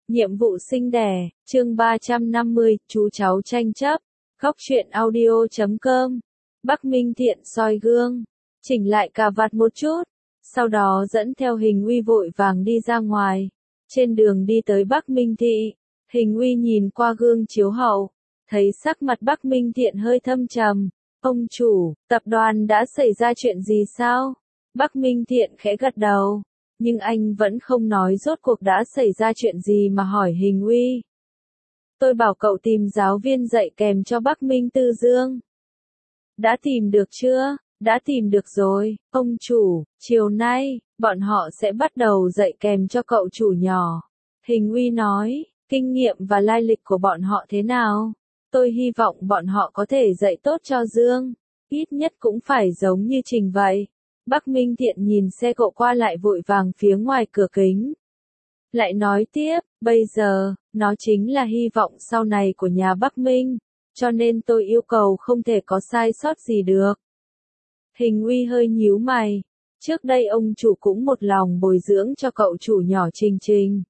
Nhiệm vụ sinh đẻ, chương 350, chú cháu tranh chấp. Góc truyện audio.com. Bắc Minh Thiện soi gương, chỉnh lại cà vạt một chút, sau đó dẫn theo Hình Uy vội vàng đi ra ngoài. Trên đường đi tới Bắc Minh Thị, Hình Uy nhìn qua gương chiếu hậu, thấy sắc mặt Bắc Minh Thiện hơi thâm trầm. Ông chủ, tập đoàn đã xảy ra chuyện gì sao? Bắc Minh Thiện khẽ gật đầu. Nhưng anh vẫn không nói rốt cuộc đã xảy ra chuyện gì mà hỏi Hình Uy. Tôi bảo cậu tìm giáo viên dạy kèm cho Bắc Minh Tư Dương. Đã tìm được chưa? Đã tìm được rồi, ông chủ, chiều nay, bọn họ sẽ bắt đầu dạy kèm cho cậu chủ nhỏ. Hình Uy nói, kinh nghiệm và lai lịch của bọn họ thế nào? Tôi hy vọng bọn họ có thể dạy tốt cho Dương, ít nhất cũng phải giống như Trình vậy. Bắc Minh Thiện nhìn xe cộ qua lại vội vàng phía ngoài cửa kính. Lại nói tiếp, bây giờ, nó chính là hy vọng sau này của nhà Bắc Minh, cho nên tôi yêu cầu không thể có sai sót gì được. Hình Uy hơi nhíu mày, trước đây ông chủ cũng một lòng bồi dưỡng cho cậu chủ nhỏ Trình Trình.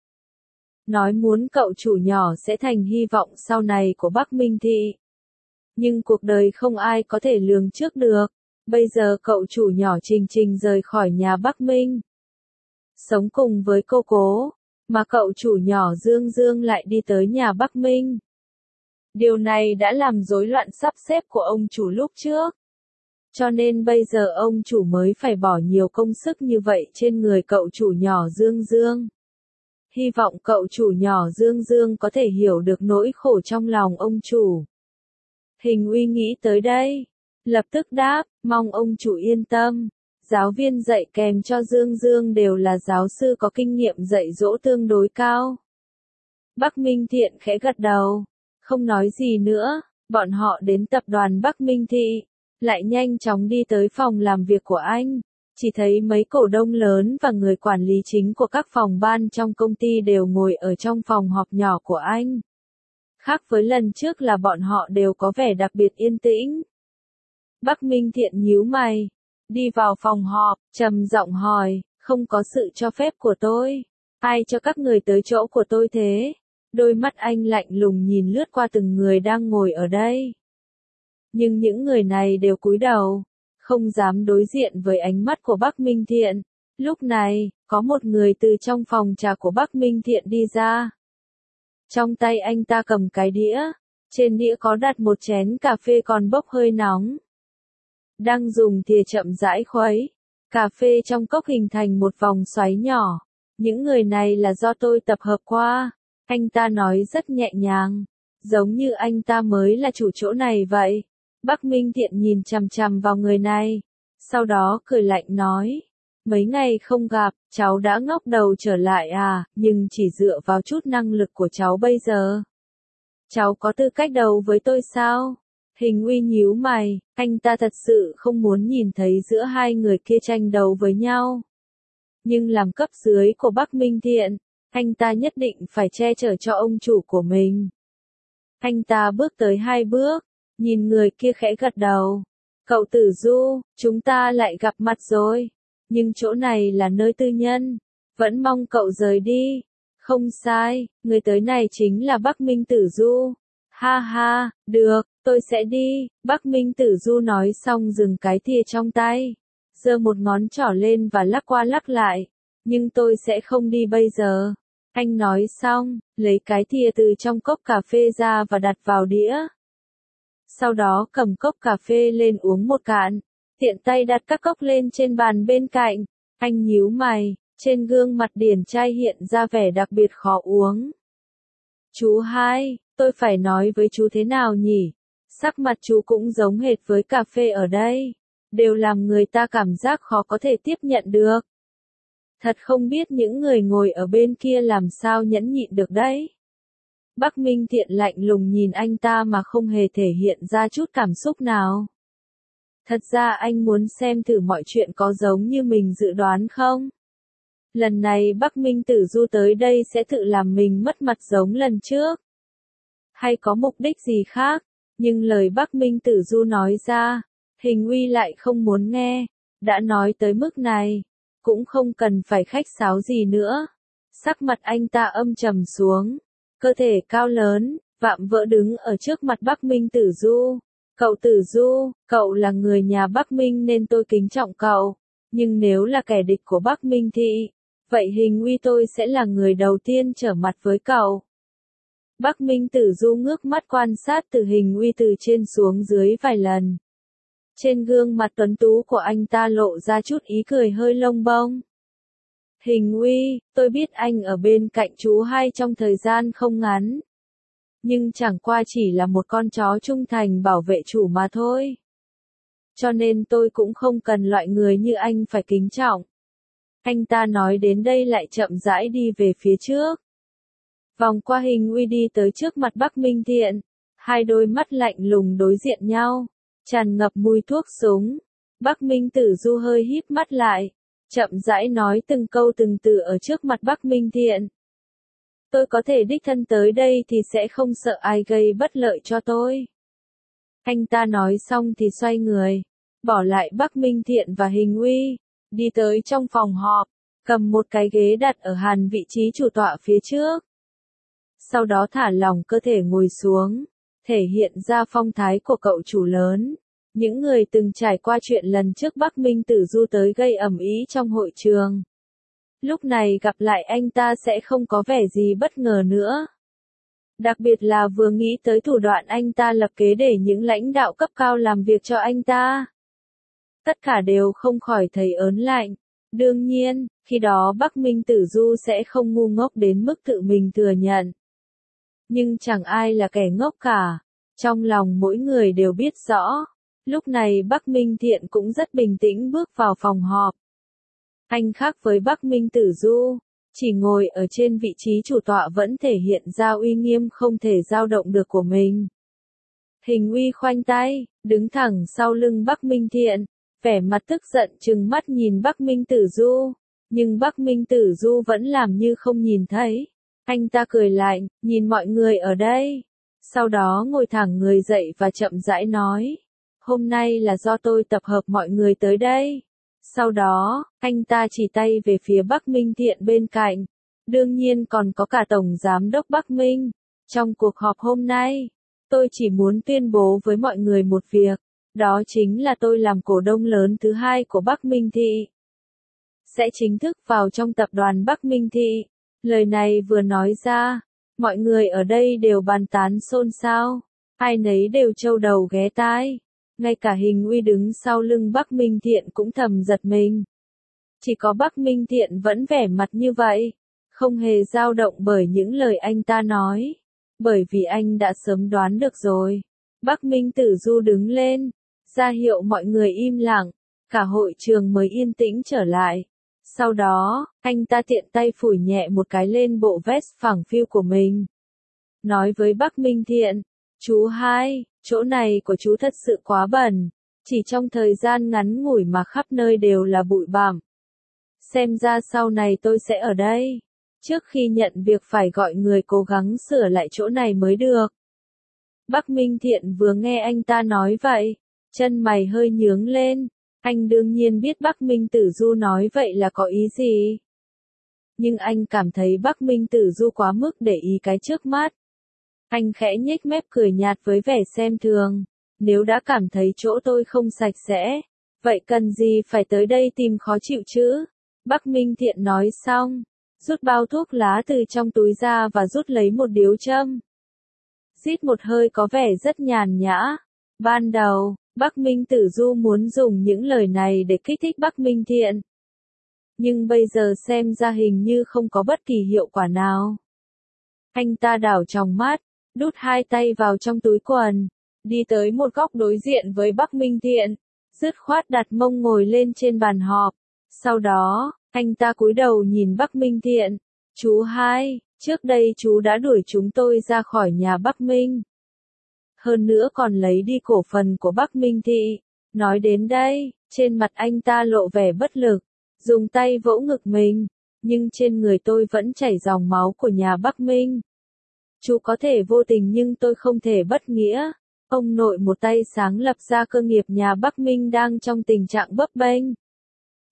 Nói muốn cậu chủ nhỏ sẽ thành hy vọng sau này của Bắc Minh Thị. Nhưng cuộc đời không ai có thể lường trước được. Bây giờ cậu chủ nhỏ Trình Trình rời khỏi nhà Bắc Minh, sống cùng với cô cố, mà cậu chủ nhỏ Dương Dương lại đi tới nhà Bắc Minh. Điều này đã làm rối loạn sắp xếp của ông chủ lúc trước. Cho nên bây giờ ông chủ mới phải bỏ nhiều công sức như vậy trên người cậu chủ nhỏ Dương Dương. Hy vọng cậu chủ nhỏ Dương Dương có thể hiểu được nỗi khổ trong lòng ông chủ. Hình Uy nghĩ tới đây, lập tức đáp, mong ông chủ yên tâm. Giáo viên dạy kèm cho Dương Dương đều là giáo sư có kinh nghiệm dạy dỗ tương đối cao. Bắc Minh Thiện khẽ gật đầu, không nói gì nữa, bọn họ đến tập đoàn Bắc Minh Thị, lại nhanh chóng đi tới phòng làm việc của anh. Chỉ thấy mấy cổ đông lớn và người quản lý chính của các phòng ban trong công ty đều ngồi ở trong phòng họp nhỏ của anh. Khác với lần trước là bọn họ đều có vẻ đặc biệt yên tĩnh. Bắc Minh Thiện nhíu mày, đi vào phòng họp, trầm giọng hỏi, không có sự cho phép của tôi. Ai cho các người tới chỗ của tôi thế? Đôi mắt anh lạnh lùng nhìn lướt qua từng người đang ngồi ở đây. Nhưng những người này đều cúi đầu, không dám đối diện với ánh mắt của Bắc Minh Thiện. Lúc này, có một người từ trong phòng trà của Bắc Minh Thiện đi ra. Trong tay anh ta cầm cái đĩa, trên đĩa có đặt một chén cà phê còn bốc hơi nóng. Đang dùng thìa chậm rãi khuấy, cà phê trong cốc hình thành một vòng xoáy nhỏ. Những người này là do tôi tập hợp qua, anh ta nói rất nhẹ nhàng, giống như anh ta mới là chủ chỗ này vậy. Bắc Minh Thiện nhìn chằm chằm vào người này, sau đó cười lạnh nói, mấy ngày không gặp, cháu đã ngóc đầu trở lại à, nhưng chỉ dựa vào chút năng lực của cháu bây giờ. Cháu có tư cách đấu với tôi sao? Hình Uy nhíu mày, anh ta thật sự không muốn nhìn thấy giữa hai người kia tranh đấu với nhau. Nhưng làm cấp dưới của Bắc Minh Thiện, anh ta nhất định phải che chở cho ông chủ của mình. Anh ta bước tới 2 bước, nhìn người kia khẽ gật đầu. Cậu Tử Du, chúng ta lại gặp mặt rồi. Nhưng chỗ này là nơi tư nhân, vẫn mong cậu rời đi. Không sai, người tới này chính là Bắc Minh Tử Du. Ha ha, được, tôi sẽ đi. Bắc Minh Tử Du nói xong dừng cái thìa trong tay, giơ một ngón trỏ lên và lắc qua lắc lại. Nhưng tôi sẽ không đi bây giờ. Anh nói xong, lấy cái thìa từ trong cốc cà phê ra và đặt vào đĩa. Sau đó cầm cốc cà phê lên uống một cạn, tiện tay đặt các cốc lên trên bàn bên cạnh. Anh nhíu mày, trên gương mặt điển trai hiện ra vẻ đặc biệt khó uống. Chú hai, tôi phải nói với chú thế nào nhỉ? Sắc mặt chú cũng giống hệt với cà phê ở đây, đều làm người ta cảm giác khó có thể tiếp nhận được. Thật không biết những người ngồi ở bên kia làm sao nhẫn nhịn được đấy. Bắc Minh Thiện lạnh lùng nhìn anh ta mà không hề thể hiện ra chút cảm xúc nào. Thật ra anh muốn xem thử mọi chuyện có giống như mình dự đoán không? Lần này Bắc Minh Tử Du tới đây sẽ tự làm mình mất mặt giống lần trước. Hay có mục đích gì khác? Nhưng lời Bắc Minh Tử Du nói ra, Hình Uy lại không muốn nghe. Đã nói tới mức này, cũng không cần phải khách sáo gì nữa. Sắc mặt anh ta âm trầm xuống, cơ thể cao lớn, vạm vỡ đứng ở trước mặt Bắc Minh Tử Du. Cậu Tử Du, cậu là người nhà Bắc Minh nên tôi kính trọng cậu, nhưng nếu là kẻ địch của Bắc Minh Thị, vậy Hình Uy tôi sẽ là người đầu tiên trở mặt với cậu. Bắc Minh Tử Du ngước mắt quan sát từ Hình Uy từ trên xuống dưới vài lần. Trên gương mặt tuấn tú của anh ta lộ ra chút ý cười hơi lông bông. Hình Uy, tôi biết anh ở bên cạnh chú hai trong thời gian không ngắn. Nhưng chẳng qua chỉ là một con chó trung thành bảo vệ chủ mà thôi. Cho nên tôi cũng không cần loại người như anh phải kính trọng. Anh ta nói đến đây lại chậm rãi đi về phía trước. Vòng qua Hình Uy đi tới trước mặt Bắc Minh Thiện. Hai đôi mắt lạnh lùng đối diện nhau, tràn ngập mùi thuốc súng. Bắc Minh Tử Du hơi híp mắt lại, chậm rãi nói từng câu từng từ ở trước mặt Bắc Minh Thiện. Tôi có thể đích thân tới đây thì sẽ không sợ ai gây bất lợi cho tôi. Anh ta nói xong thì xoay người, bỏ lại Bắc Minh Thiện và Hình Uy, đi tới trong phòng họp, cầm một cái ghế đặt ở hàn vị trí chủ tọa phía trước. Sau đó thả lỏng cơ thể ngồi xuống, thể hiện ra phong thái của cậu chủ lớn. Những người từng trải qua chuyện lần trước Bắc Minh Tử Du tới gây ầm ĩ trong hội trường. Lúc này gặp lại anh ta sẽ không có vẻ gì bất ngờ nữa. Đặc biệt là vừa nghĩ tới thủ đoạn anh ta lập kế để những lãnh đạo cấp cao làm việc cho anh ta. Tất cả đều không khỏi thấy ớn lạnh. Đương nhiên, khi đó Bắc Minh Tử Du sẽ không ngu ngốc đến mức tự mình thừa nhận. Nhưng chẳng ai là kẻ ngốc cả. Trong lòng mỗi người đều biết rõ. Lúc này Bắc Minh Thiện cũng rất bình tĩnh bước vào phòng họp. Anh khác với Bắc Minh Tử Du, chỉ ngồi ở trên vị trí chủ tọa vẫn thể hiện ra uy nghiêm không thể dao động được của mình. Hình Uy khoanh tay, đứng thẳng sau lưng Bắc Minh Thiện, vẻ mặt tức giận trừng mắt nhìn Bắc Minh Tử Du, nhưng Bắc Minh Tử Du vẫn làm như không nhìn thấy. Anh ta cười lạnh, nhìn mọi người ở đây, sau đó ngồi thẳng người dậy và chậm rãi nói, hôm nay là do tôi tập hợp mọi người tới đây. Sau đó, anh ta chỉ tay về phía Bắc Minh Thiện bên cạnh, đương nhiên còn có cả Tổng Giám đốc Bắc Minh. Trong cuộc họp hôm nay, tôi chỉ muốn tuyên bố với mọi người một việc, đó chính là tôi làm cổ đông lớn thứ hai của Bắc Minh Thị. Sẽ chính thức vào trong tập đoàn Bắc Minh Thị. Lời này vừa nói ra, mọi người ở đây đều bàn tán xôn xao, ai nấy đều trâu đầu ghé tai. Ngay cả Hình Uy đứng sau lưng Bắc Minh Thiện cũng thầm giật mình. Chỉ có Bắc Minh Thiện vẫn vẻ mặt như vậy, không hề dao động bởi những lời anh ta nói, bởi vì anh đã sớm đoán được rồi. Bắc Minh Tử Du đứng lên, ra hiệu mọi người im lặng, cả hội trường mới yên tĩnh trở lại. Sau đó, anh ta tiện tay phủi nhẹ một cái lên bộ vest phẳng phiu của mình. Nói với Bắc Minh Thiện, chú hai, chỗ này của chú thật sự quá bẩn, chỉ trong thời gian ngắn ngủi mà khắp nơi đều là bụi bặm. Xem ra sau này tôi sẽ ở đây. Trước khi nhận việc phải gọi người cố gắng sửa lại chỗ này mới được. Bắc Minh Thiện vừa nghe anh ta nói vậy, chân mày hơi nhướng lên. Anh đương nhiên biết Bắc Minh Tử Du nói vậy là có ý gì. Nhưng anh cảm thấy Bắc Minh Tử Du quá mức để ý cái trước mắt. Anh khẽ nhếch mép cười nhạt với vẻ xem thường. Nếu đã cảm thấy chỗ tôi không sạch sẽ, vậy cần gì phải tới đây tìm khó chịu chứ? Bắc Minh Thiện nói xong, rút bao thuốc lá từ trong túi ra và rút lấy một điếu châm. Rít một hơi có vẻ rất nhàn nhã. Ban đầu, Bắc Minh Tử Du muốn dùng những lời này để kích thích Bắc Minh Thiện. Nhưng bây giờ xem ra hình như không có bất kỳ hiệu quả nào. Anh ta đảo tròng mắt, đút hai tay vào trong túi quần, đi tới một góc đối diện với Bắc Minh Thiện, dứt khoát đặt mông ngồi lên trên bàn họp. Sau đó, anh ta cúi đầu nhìn Bắc Minh Thiện, chú hai, trước đây chú đã đuổi chúng tôi ra khỏi nhà Bắc Minh. Hơn nữa còn lấy đi cổ phần của Bắc Minh Thị. Nói đến đây, trên mặt anh ta lộ vẻ bất lực, dùng tay vỗ ngực mình, nhưng trên người tôi vẫn chảy dòng máu của nhà Bắc Minh. Chú có thể vô tình nhưng tôi không thể bất nghĩa. Ông nội một tay sáng lập ra cơ nghiệp nhà Bắc Minh đang trong tình trạng bấp bênh.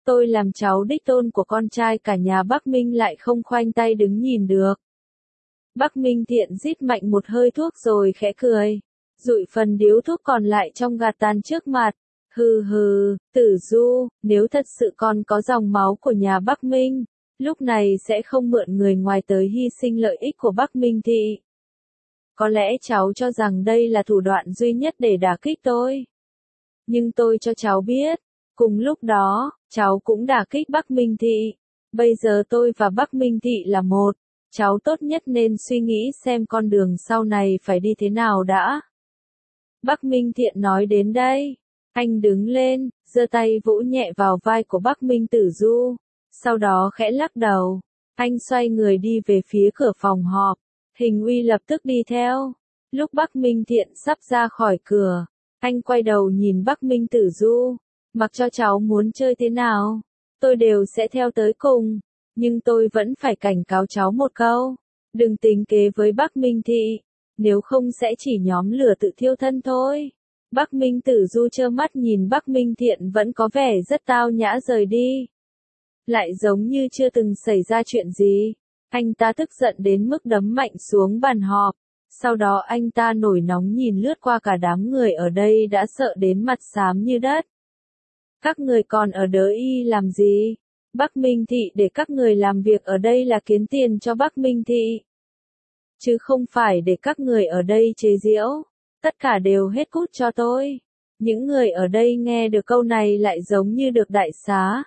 Tôi làm cháu đích tôn của con trai cả nhà Bắc Minh lại không khoanh tay đứng nhìn được. Bắc Minh Thiện rít mạnh một hơi thuốc rồi khẽ cười, dụi phần điếu thuốc còn lại trong gạt tàn trước mặt. Hừ hừ, Tử Du, nếu thật sự con có dòng máu của nhà Bắc Minh, lúc này sẽ không mượn người ngoài tới hy sinh lợi ích của Bắc Minh Thị. Có lẽ cháu cho rằng đây là thủ đoạn duy nhất để đả kích tôi. Nhưng tôi cho cháu biết, cùng lúc đó, cháu cũng đả kích Bắc Minh Thị. Bây giờ tôi và Bắc Minh Thị là một. Cháu tốt nhất nên suy nghĩ xem con đường sau này phải đi thế nào đã. Bắc Minh Thiện nói đến đây. Anh đứng lên, giơ tay vỗ nhẹ vào vai của Bắc Minh Tử Du. Sau đó khẽ lắc đầu. Anh xoay người đi về phía cửa phòng họp. Hình Uy lập tức đi theo. Lúc Bắc Minh Thiện sắp ra khỏi cửa, anh quay đầu nhìn Bắc Minh Tử Du. Mặc cho cháu muốn chơi thế nào, tôi đều sẽ theo tới cùng. Nhưng tôi vẫn phải cảnh cáo cháu một câu. Đừng tính kế với Bắc Minh Thị. Nếu không sẽ chỉ nhóm lửa tự thiêu thân thôi. Bắc Minh Tử Du trơ mắt nhìn Bắc Minh Thiện vẫn có vẻ rất tao nhã rời đi. Lại giống như chưa từng xảy ra chuyện gì. Anh ta tức giận đến mức đấm mạnh xuống bàn họp. Sau đó anh ta nổi nóng nhìn lướt qua cả đám người ở đây đã sợ đến mặt xám như đất. Các người còn ở đớ y làm gì? Bắc Minh Thị để các người làm việc ở đây là kiếm tiền cho Bắc Minh Thị. Chứ không phải để các người ở đây chế giễu. Tất cả đều hết cút cho tôi. Những người ở đây nghe được câu này lại giống như được đại xá.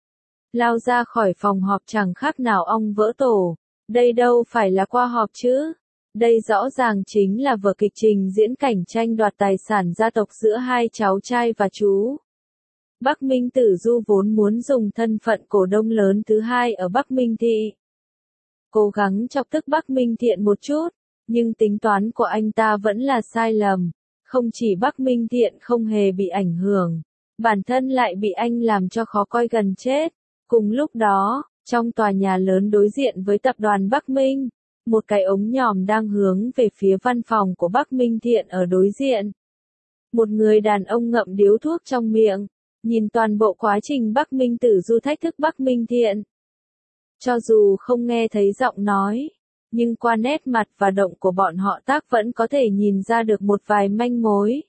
Lao ra khỏi phòng họp chẳng khác nào ong vỡ tổ. Đây đâu phải là qua họp chứ. Đây rõ ràng chính là vở kịch trình diễn cảnh tranh đoạt tài sản gia tộc giữa hai cháu trai và chú. Bắc Minh Tử Du vốn muốn dùng thân phận cổ đông lớn thứ hai ở Bắc Minh Thị. Cố gắng chọc tức Bắc Minh Thiện một chút, nhưng tính toán của anh ta vẫn là sai lầm. Không chỉ Bắc Minh Thiện không hề bị ảnh hưởng, bản thân lại bị anh làm cho khó coi gần chết. Cùng lúc đó, trong tòa nhà lớn đối diện với tập đoàn Bắc Minh, một cái ống nhòm đang hướng về phía văn phòng của Bắc Minh Thiện ở đối diện. Một người đàn ông ngậm điếu thuốc trong miệng, nhìn toàn bộ quá trình Bắc Minh Tử Du thách thức Bắc Minh Thiện. Cho dù không nghe thấy giọng nói, nhưng qua nét mặt và động của bọn họ tác vẫn có thể nhìn ra được một vài manh mối.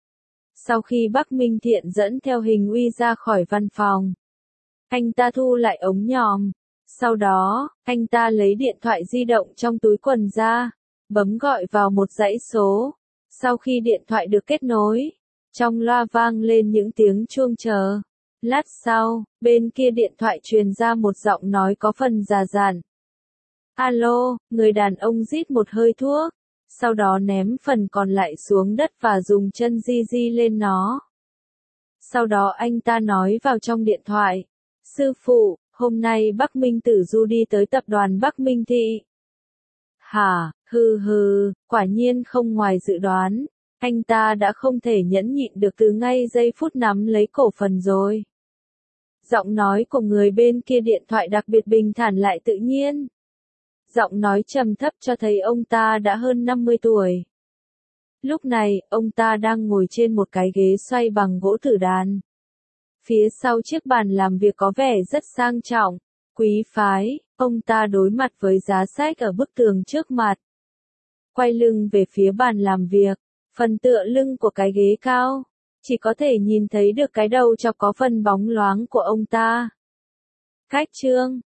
Sau khi Bắc Minh Thiện dẫn theo Hình Uy ra khỏi văn phòng, anh ta thu lại ống nhòm. Sau đó, anh ta lấy điện thoại di động trong túi quần ra, bấm gọi vào một dãy số. Sau khi điện thoại được kết nối, trong loa vang lên những tiếng chuông chờ. Lát sau, bên kia điện thoại truyền ra một giọng nói có phần già dặn. Alo, người đàn ông rít một hơi thuốc, sau đó ném phần còn lại xuống đất và dùng chân di di lên nó. Sau đó anh ta nói vào trong điện thoại. Sư phụ, hôm nay Bắc Minh Tử Du đi tới tập đoàn Bắc Minh Thị. Hả, hừ hừ, quả nhiên không ngoài dự đoán. Anh ta đã không thể nhẫn nhịn được từ ngay giây phút nắm lấy cổ phần rồi. Giọng nói của người bên kia điện thoại đặc biệt bình thản lại tự nhiên. Giọng nói trầm thấp cho thấy ông ta đã hơn 50 tuổi. Lúc này, ông ta đang ngồi trên một cái ghế xoay bằng gỗ tử đàn. Phía sau chiếc bàn làm việc có vẻ rất sang trọng, quý phái, ông ta đối mặt với giá sách ở bức tường trước mặt. Quay lưng về phía bàn làm việc, phần tựa lưng của cái ghế cao, chỉ có thể nhìn thấy được cái đầu chọc có phần bóng loáng của ông ta. Khách trương,